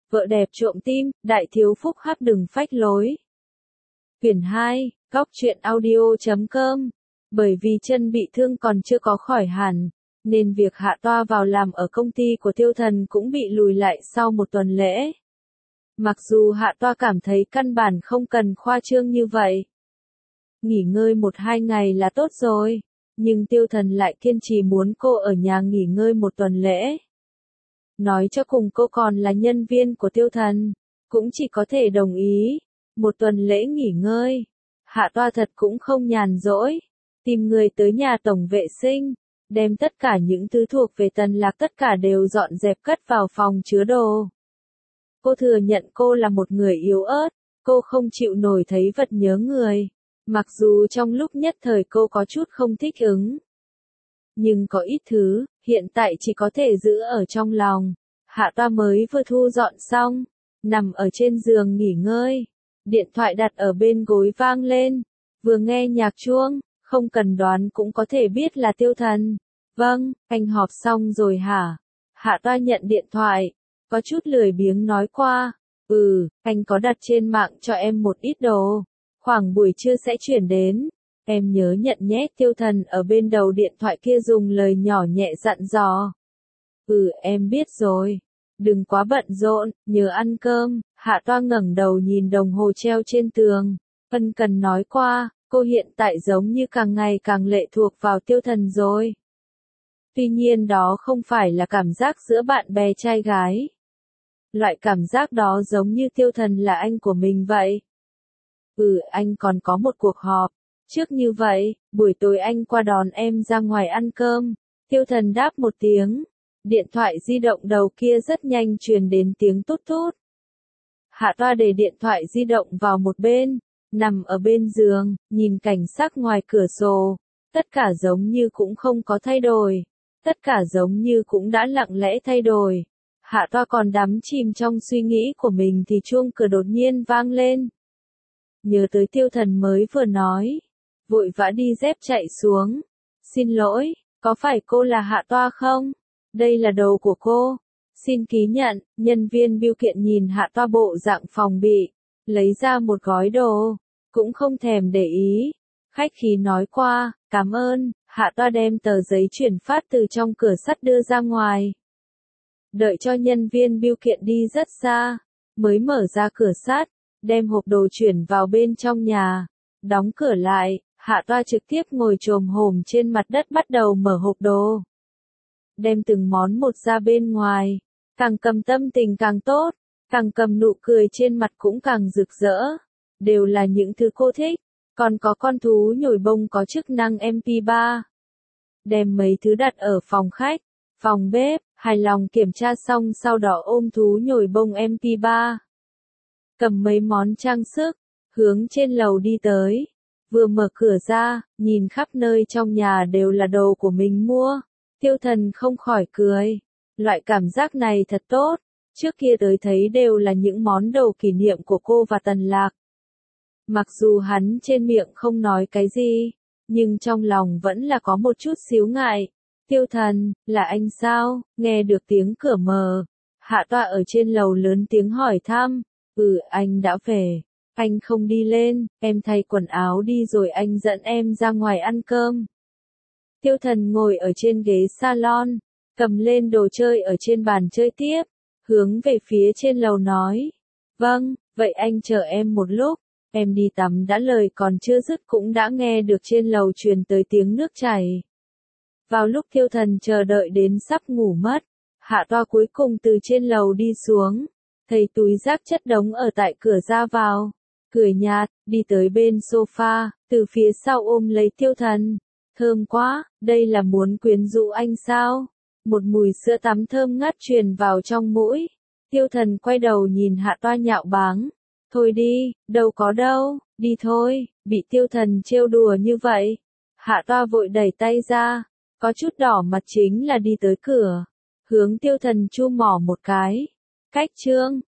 Vợ đẹp trộm tim, đại thiếu phúc hắc đừng phách lối. Quyển 2, góc truyện audio.com. Bởi vì chân bị thương còn chưa có khỏi hẳn, nên việc Hạ Toa vào làm ở công ty của Tiêu Thần cũng bị lùi lại sau một tuần lễ. Mặc dù Hạ Toa cảm thấy căn bản không cần khoa trương như vậy. Nghỉ ngơi 1-2 ngày là tốt rồi, nhưng Tiêu Thần lại kiên trì muốn cô ở nhà nghỉ ngơi một tuần lễ. Nói cho cùng cô còn là nhân viên của Tiêu Thần, cũng chỉ có thể đồng ý. Một tuần lễ nghỉ ngơi, Hạ Toa thật cũng không nhàn rỗi, tìm người tới nhà tổng vệ sinh, đem tất cả những thứ thuộc về Tần Lạc tất cả đều dọn dẹp cất vào phòng chứa đồ. Cô thừa nhận cô là một người yếu ớt, cô không chịu nổi thấy vật nhớ người, mặc dù trong lúc nhất thời cô có chút không thích ứng. Nhưng có ít thứ, hiện tại chỉ có thể giữ ở trong lòng. Hạ Toa mới vừa thu dọn xong, nằm ở trên giường nghỉ ngơi. Điện thoại đặt ở bên gối vang lên, vừa nghe nhạc chuông, không cần đoán cũng có thể biết là Tiêu Thần. Vâng, anh họp xong rồi hả? Hạ Toa nhận điện thoại, có chút lười biếng nói qua, anh có đặt trên mạng cho em một ít đồ, khoảng buổi trưa sẽ chuyển đến, em nhớ nhận nhé. Tiêu Thần ở bên đầu điện thoại kia dùng lời nhỏ nhẹ dặn dò. Em biết rồi. Đừng quá bận rộn, nhớ ăn cơm. Hạ Toa ngẩng đầu nhìn đồng hồ treo trên tường, ân cần nói qua, cô hiện tại giống như càng ngày càng lệ thuộc vào Tiêu Thần rồi. Tuy nhiên đó không phải là cảm giác giữa bạn bè trai gái. Loại cảm giác đó giống như Tiêu Thần là anh của mình vậy. Anh còn có một cuộc họp. Trước như vậy, buổi tối anh qua đón em ra ngoài ăn cơm. Tiêu Thần đáp một tiếng. Điện thoại di động đầu kia rất nhanh truyền đến tiếng tút tút. Hạ Toa để điện thoại di động vào một bên, nằm ở bên giường, nhìn cảnh sắc ngoài cửa sổ. Tất cả giống như cũng không có thay đổi. Tất cả giống như cũng đã lặng lẽ thay đổi. Hạ Toa còn đắm chìm trong suy nghĩ của mình thì chuông cửa đột nhiên vang lên. Nhớ tới Tiêu Thần mới vừa nói, vội vã đi dép chạy xuống. Xin lỗi, có phải cô là Hạ Toa không? Đây là đồ của cô. Xin ký nhận. Nhân viên bưu kiện nhìn Hạ Toa bộ dạng phòng bị, lấy ra một gói đồ, cũng không thèm để ý. Khách khí nói qua, cảm ơn. Hạ Toa đem tờ giấy chuyển phát từ trong cửa sắt đưa ra ngoài. Đợi cho nhân viên bưu kiện đi rất xa, mới mở ra cửa sắt, đem hộp đồ chuyển vào bên trong nhà, đóng cửa lại. Hạ Toa trực tiếp ngồi chồm hổm trên mặt đất bắt đầu mở hộp đồ. Đem từng món một ra bên ngoài, càng cầm tâm tình càng tốt, càng cầm nụ cười trên mặt cũng càng rực rỡ. Đều là những thứ cô thích, còn có con thú nhồi bông có chức năng MP3. Đem mấy thứ đặt ở phòng khách, phòng bếp, hài lòng kiểm tra xong sau đó ôm thú nhồi bông MP3. Cầm mấy món trang sức, hướng trên lầu đi tới. Vừa mở cửa ra, nhìn khắp nơi trong nhà đều là đồ của mình mua. Tiêu Thần không khỏi cười. Loại cảm giác này thật tốt. Trước kia tới thấy đều là những món đồ kỷ niệm của cô và Tần Lạc. Mặc dù hắn trên miệng không nói cái gì, nhưng trong lòng vẫn là có một chút xíu ngại. Tiêu Thần, là anh sao? Nghe được tiếng cửa mở. Hạ Toa ở trên lầu lớn tiếng hỏi thăm. Anh đã về. Anh không đi lên, em thay quần áo đi rồi anh dẫn em ra ngoài ăn cơm. Tiêu Thần ngồi ở trên ghế salon, cầm lên đồ chơi ở trên bàn chơi tiếp, hướng về phía trên lầu nói. Vâng, vậy anh chờ em một lúc, em đi tắm đã. Lời còn chưa dứt cũng đã nghe được trên lầu truyền tới tiếng nước chảy. Vào lúc Tiêu Thần chờ đợi đến sắp ngủ mất, Hạ Toa cuối cùng từ trên lầu đi xuống, thấy túi rác chất đống ở tại cửa ra vào. Cười nhạt, đi tới bên sofa, từ phía sau ôm lấy Tiêu Thần. Thơm quá, đây là muốn quyến rũ anh sao? Một mùi sữa tắm thơm ngát truyền vào trong mũi. Tiêu Thần quay đầu nhìn Hạ Toa nhạo báng. Thôi đi, đâu có đâu, đi thôi. Bị Tiêu Thần trêu đùa như vậy, Hạ Toa vội đẩy tay ra, có chút đỏ mặt chính là đi tới cửa, hướng Tiêu Thần chu mỏ một cái. Cách chương